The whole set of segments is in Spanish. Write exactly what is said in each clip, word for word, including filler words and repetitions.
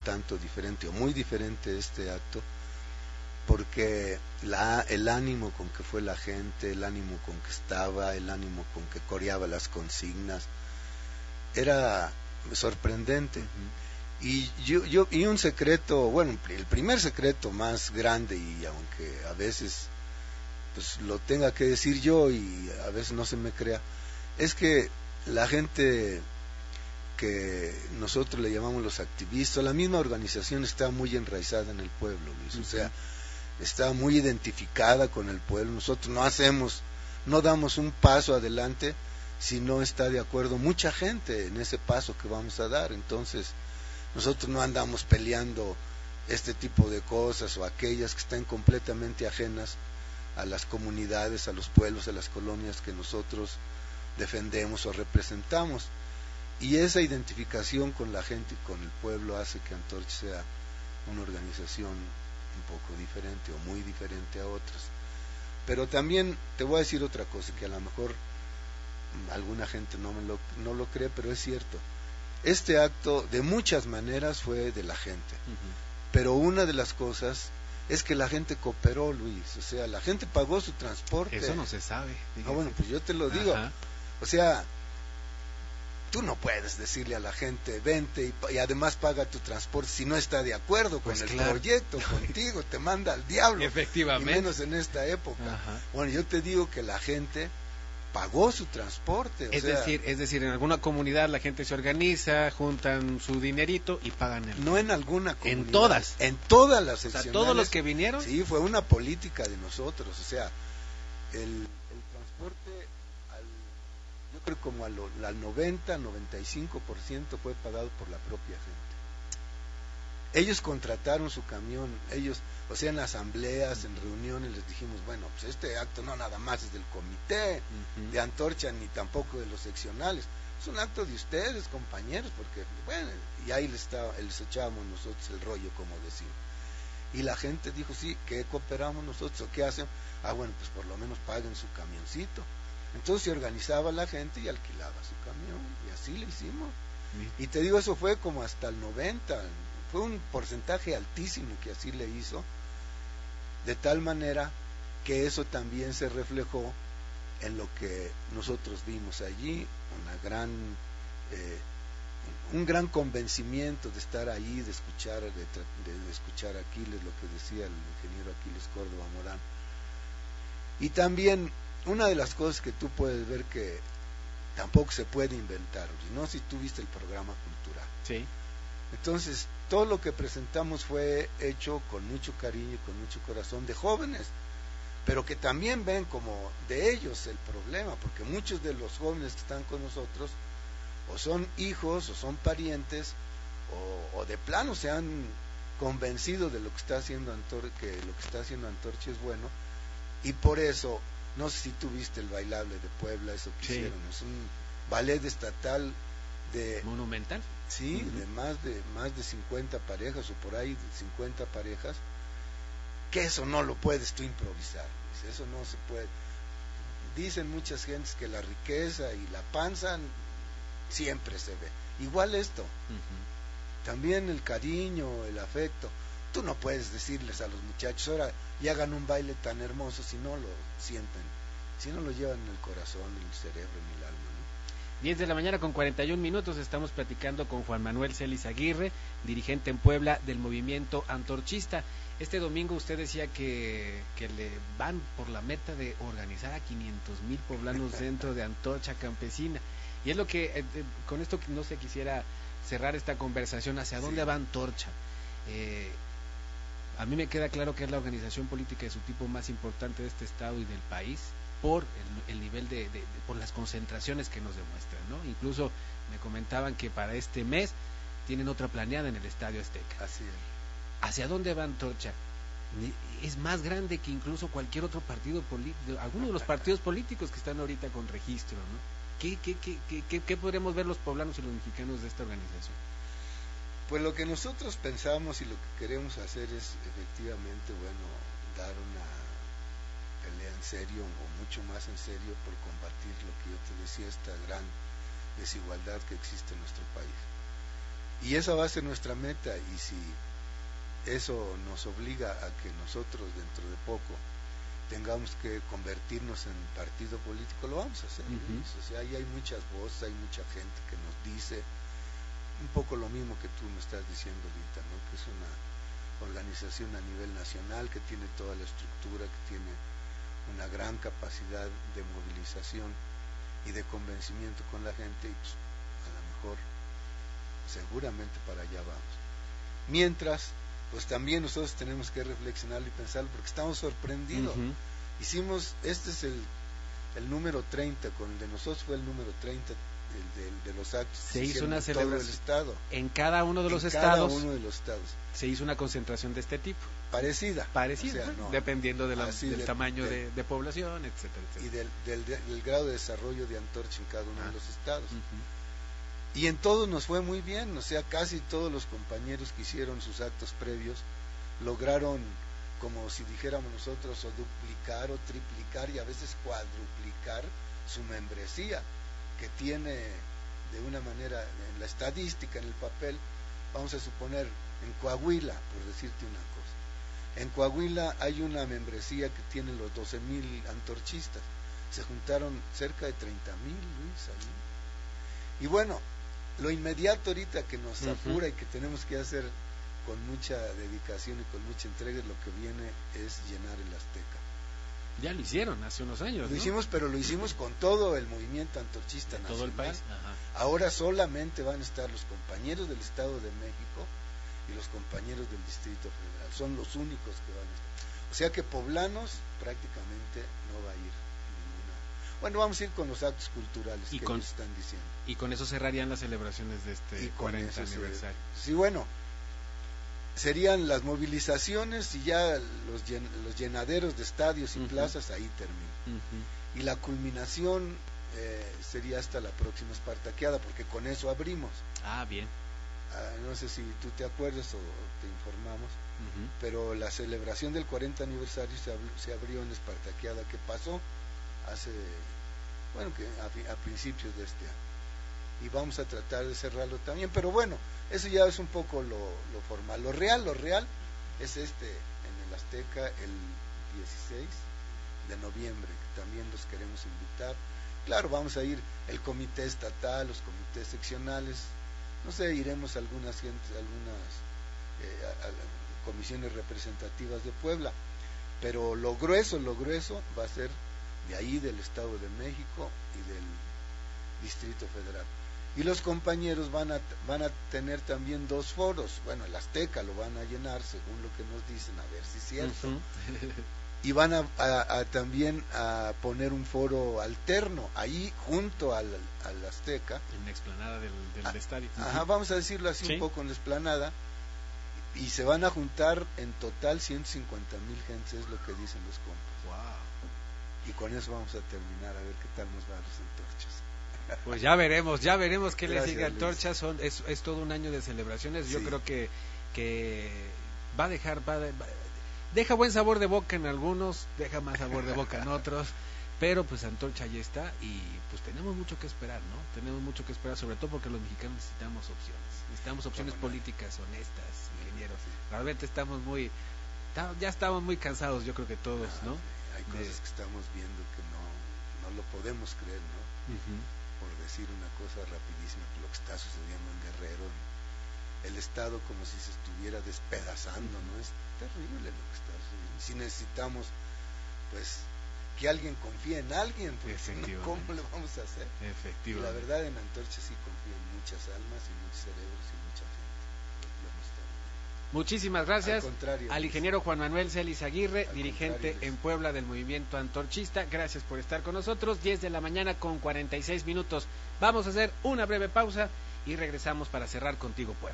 tanto diferente o muy diferente este acto, porque la, el ánimo con que fue la gente, el ánimo con que estaba, el ánimo con que coreaba las consignas, era sorprendente. Uh-huh. Y yo, yo y un secreto, bueno, el primer secreto más grande, y aunque a veces pues lo tenga que decir yo y a veces no se me crea, es que la gente que nosotros le llamamos los activistas, la misma organización está muy enraizada en el pueblo, Luis. Uh-huh. O sea, está muy identificada con el pueblo. Nosotros no hacemos, no damos un paso adelante si no está de acuerdo mucha gente en ese paso que vamos a dar. Entonces, nosotros no andamos peleando este tipo de cosas o aquellas que están completamente ajenas a las comunidades, a los pueblos, a las colonias que nosotros defendemos o representamos. Y esa identificación con la gente y con el pueblo hace que Antorcha sea una organización un poco diferente o muy diferente a otras. Pero también te voy a decir otra cosa que a lo mejor alguna gente no me lo, no lo cree, pero es cierto. Este acto de muchas maneras fue de la gente, uh-huh. Pero una de las cosas es que la gente cooperó, Luis. O sea, la gente pagó su transporte. Eso no se sabe. Ah, bueno, pues yo te lo digo. Ajá. O sea, tú no puedes decirle a la gente, vente y, y además paga tu transporte si no está de acuerdo con pues el claro. proyecto, contigo, te manda al diablo. Efectivamente. Y menos en esta época. Ajá. Bueno, yo te digo que la gente pagó su transporte. O es sea, decir, es decir, en alguna comunidad la gente se organiza, juntan su dinerito y pagan el. No en alguna comunidad. En todas. En todas las seccionales. O sea, todos los que vinieron. Sí, fue una política de nosotros. O sea, el, el transporte, al, yo creo como al, al noventa, noventa y cinco por ciento fue pagado por la propia gente. Ellos contrataron su camión, ellos, o sea, en asambleas, en reuniones les dijimos, bueno, pues este acto no nada más es del comité uh-huh. de Antorcha ni tampoco de los seccionales, es un acto de ustedes, compañeros, porque, bueno, y ahí les, estaba, les echábamos nosotros el rollo, como decimos. Y la gente dijo, sí, ¿qué cooperamos nosotros o qué hacen? Ah, bueno, pues por lo menos paguen su camioncito. Entonces se organizaba la gente y alquilaba su camión, y así lo hicimos. Uh-huh. Y te digo, eso fue como hasta el noventa, fue un porcentaje altísimo que así le hizo, de tal manera que eso también se reflejó en lo que nosotros vimos allí, una gran, eh, un gran convencimiento de estar ahí, de escuchar, de, de, de escuchar a Aquiles, lo que decía el ingeniero Aquiles Córdoba Morán. Y también una de las cosas que tú puedes ver que tampoco se puede inventar, no si tú viste el programa cultural. Sí. Entonces, todo lo que presentamos fue hecho con mucho cariño y con mucho corazón de jóvenes, pero que también ven como de ellos el problema, porque muchos de los jóvenes que están con nosotros o son hijos o son parientes o, o de plano se han convencido de lo que está haciendo Antorcha, que lo que está haciendo Antorcha es bueno, y por eso, no sé si tú viste el bailable de Puebla, eso que sí. hicieron, es un ballet estatal de monumental. Sí, uh-huh. de más de más de cincuenta parejas o por ahí de cincuenta parejas, que eso no lo puedes tú improvisar, eso no se puede. Dicen muchas gentes que la riqueza y la panza siempre se ve. Igual esto, uh-huh. también el cariño, el afecto. Tú no puedes decirles a los muchachos, ahora y hagan un baile tan hermoso si no lo sienten, si no lo llevan en el corazón, en el cerebro, en el alma. diez de la mañana con cuarenta y un minutos, estamos platicando con Juan Manuel Celis Aguirre, dirigente en Puebla del movimiento antorchista. Este domingo usted decía que, que le van por la meta de organizar a quinientos mil poblanos dentro de Antorcha Campesina. Y es lo que, eh, con esto no se quisiera cerrar esta conversación, ¿hacia dónde sí. va Antorcha? Eh, a mí me queda claro que es la organización política de su tipo más importante de este estado y del país, por el, el nivel de, de, de, por las concentraciones que nos demuestran, ¿no? Incluso me comentaban que para este mes tienen otra planeada en el Estadio Azteca. Así es. ¿Hacia dónde va Antorcha? Es más grande que incluso cualquier otro partido político, algunos de los partidos políticos que están ahorita con registro, ¿no? ¿Qué, qué, qué, qué, qué, qué podremos ver los poblanos y los mexicanos de esta organización? Pues lo que nosotros pensamos y lo que queremos hacer es efectivamente, bueno, dar una pelea en serio o mucho más en serio por combatir lo que yo te decía, esta gran desigualdad que existe en nuestro país. Y esa va a ser nuestra meta, y si eso nos obliga a que nosotros dentro de poco tengamos que convertirnos en partido político, lo vamos a hacer. Uh-huh. O sea, ahí hay muchas voces, hay mucha gente que nos dice un poco lo mismo que tú me estás diciendo ahorita, ¿no? Que es una organización a nivel nacional, que tiene toda la estructura, que tiene una gran capacidad de movilización y de convencimiento con la gente, y pues, a lo mejor seguramente para allá vamos. Mientras, pues también nosotros tenemos que reflexionar y pensar, porque estamos sorprendidos. Uh-huh. Hicimos, este es el, el número treinta, con el de nosotros fue el número treinta de, de, de los actos. Se hizo una celebración celebración el estado. En cada uno de los en estados. Cada uno de los estados. Se hizo una concentración de este tipo. Parecida. Parecida, o sea, no, dependiendo de la, del de, tamaño de, de, de población, etcétera, etcétera. Y del, del, del grado de desarrollo de antorcha en cada uno ah. de los estados. Uh-huh. Y en todos nos fue muy bien, o sea, casi todos los compañeros que hicieron sus actos previos lograron, como si dijéramos nosotros, o duplicar o triplicar y a veces cuadruplicar su membresía, que tiene de una manera, en la estadística, en el papel, vamos a suponer, en Coahuila, por decirte una cosa. En Coahuila hay una membresía que tiene los doce mil antorchistas. Se juntaron cerca de treinta mil, Luis, ahí. Y bueno, lo inmediato ahorita que nos uh-huh. apura y que tenemos que hacer con mucha dedicación y con mucha entrega, lo que viene es llenar el Azteca. Ya lo hicieron hace unos años, Lo ¿no? hicimos, pero lo hicimos con todo el movimiento antorchista nacional. Todo el país. Ajá. Ahora solamente van a estar los compañeros del Estado de México y los compañeros del Distrito Federal. Son los únicos que van a estar. O sea que poblanos prácticamente no va a ir ninguna. Bueno, vamos a ir con los actos culturales y que con, ellos están diciendo. Y con eso cerrarían las celebraciones de este cuarenta aniversario. Se, sí, bueno, serían las movilizaciones y ya los, llen, los llenaderos de estadios y uh-huh. plazas, ahí terminan. Uh-huh. Y la culminación eh, sería hasta la próxima Espartaqueada, porque con eso abrimos. Ah, bien. Ah, no sé si tú te acuerdas o te informamos, uh-huh. pero la celebración del cuarenta aniversario se, ab- se abrió en la Espartaqueada, que pasó hace, bueno, que a, a principios de este año. Y vamos a tratar de cerrarlo también, pero bueno, eso ya es un poco lo, lo formal. Lo real, lo real es este, en el Azteca, el dieciséis de noviembre, que también los queremos invitar. Claro, vamos a ir el comité estatal, los comités seccionales, no sé, iremos a algunas gentes, algunas eh, a, a comisiones representativas de Puebla, pero lo grueso, lo grueso va a ser de ahí, del Estado de México y del Distrito Federal. Y los compañeros van a van a tener también dos foros. Bueno, el Azteca lo van a llenar según lo que nos dicen, a ver si es cierto. Uh-huh. Y van a, a, a también a poner un foro alterno ahí junto al, al Azteca. En la explanada del, del a, estadio. Ajá, vamos a decirlo así, ¿sí? Un poco en la explanada. Y se van a juntar en total ciento cincuenta mil gentes, es lo que dicen los compas. Wow. Y con eso vamos a terminar, a ver qué tal nos van las antorchas. Pues ya veremos, ya veremos qué Gracias, le sigue a Antorchas. Son, es, es todo un año de celebraciones. Yo sí. creo que, que va a dejar, va, va, deja buen sabor de boca en algunos, deja más sabor de boca en otros, pero pues Antorcha ya está y pues tenemos mucho que esperar, ¿no? Tenemos mucho que esperar, sobre todo porque los mexicanos necesitamos opciones, necesitamos opciones bueno, políticas honestas, ingenieros. Sí. Realmente estamos muy, ya estamos muy cansados, yo creo que todos, ¿no? ¿no? Hay cosas de... que estamos viendo que no, no lo podemos creer, ¿no? Uh-huh. Por decir una cosa rapidísima, lo que está sucediendo en Guerrero, el Estado como si se estuviera despedazando, ¿no? Es terrible lo que está sucediendo. Si necesitamos, pues, que alguien confíe en alguien, pues, ¿no? ¿Cómo le vamos a hacer? Efectivamente. Y la verdad, en Antorcha sí confío en muchas almas y muchos cerebros y mucha gente. Muchísimas gracias al, al ingeniero Juan Manuel Celis Aguirre, al dirigente en Puebla del movimiento antorchista. Gracias por estar con nosotros. diez de la mañana con cuarenta y seis minutos. Vamos a hacer una breve pausa y regresamos para cerrar contigo, Puebla.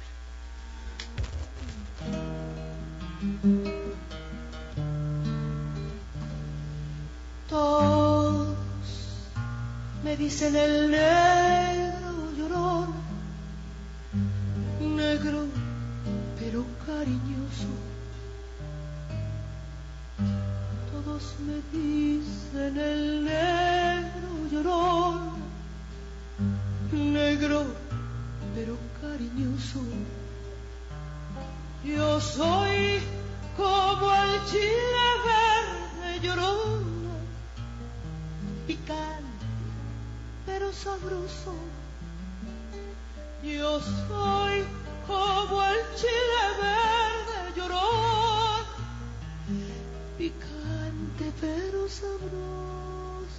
Todos me dicen el negro llorón, negro pero cariñoso. Todos me dicen el negro llorón, negro pero cariñoso. cariñoso. Yo soy como el chile verde llorona, picante pero sabroso. Yo soy como el chile verde llorón, picante pero sabroso.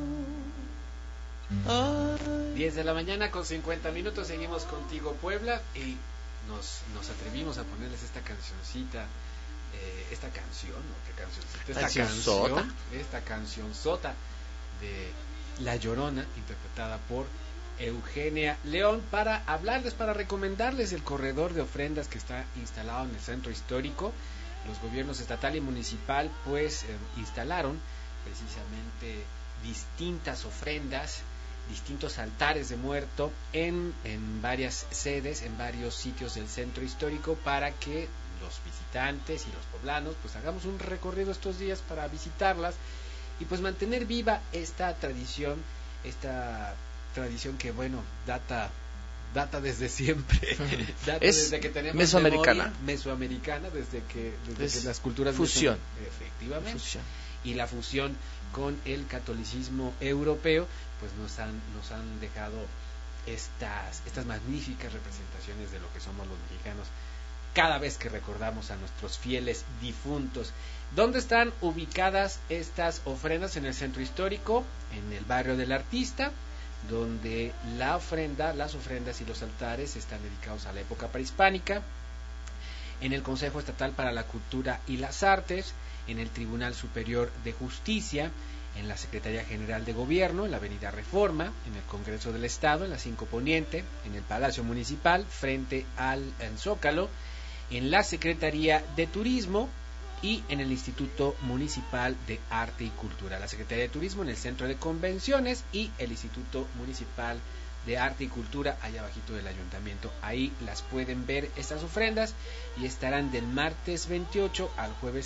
Ay. diez de la mañana con cincuenta minutos, seguimos contigo Puebla y nos, nos atrevimos a ponerles esta cancioncita, eh, esta canción, ¿no? ¿Qué cancioncita? Esta ¿Canción canción, sota? esta canción sota de La Llorona, interpretada por Eugenia León, para hablarles, para recomendarles el corredor de ofrendas que está instalado en el centro histórico. Los gobiernos estatal y municipal pues eh, instalaron precisamente distintas ofrendas, distintos altares de muerto en, en varias sedes, en varios sitios del centro histórico, para que los visitantes y los poblanos pues hagamos un recorrido estos días para visitarlas y pues mantener viva esta tradición, esta tradición que bueno, data data desde siempre, data es desde que tenemos mesoamericana, memoria, mesoamericana desde que desde es que las culturas fusión, meso, efectivamente, fusión. Y la fusión con el catolicismo europeo pues nos han nos han dejado estas estas magníficas representaciones de lo que somos los mexicanos cada vez que recordamos a nuestros fieles difuntos. ¿Dónde están ubicadas estas ofrendas? En el centro histórico, en el barrio del Artista, donde la ofrenda, las ofrendas y los altares están dedicados a la época prehispánica, en el Consejo Estatal para la Cultura y las Artes, en el Tribunal Superior de Justicia, en la Secretaría General de Gobierno, en la Avenida Reforma, en el Congreso del Estado, en la cinco Poniente, en el Palacio Municipal, frente al Zócalo, en la Secretaría de Turismo y en el Instituto Municipal de Arte y Cultura. La Secretaría de Turismo en el Centro de Convenciones y el Instituto Municipal de Arte y Cultura allá abajito del Ayuntamiento. Ahí las pueden ver estas ofrendas y estarán del martes veintiocho al jueves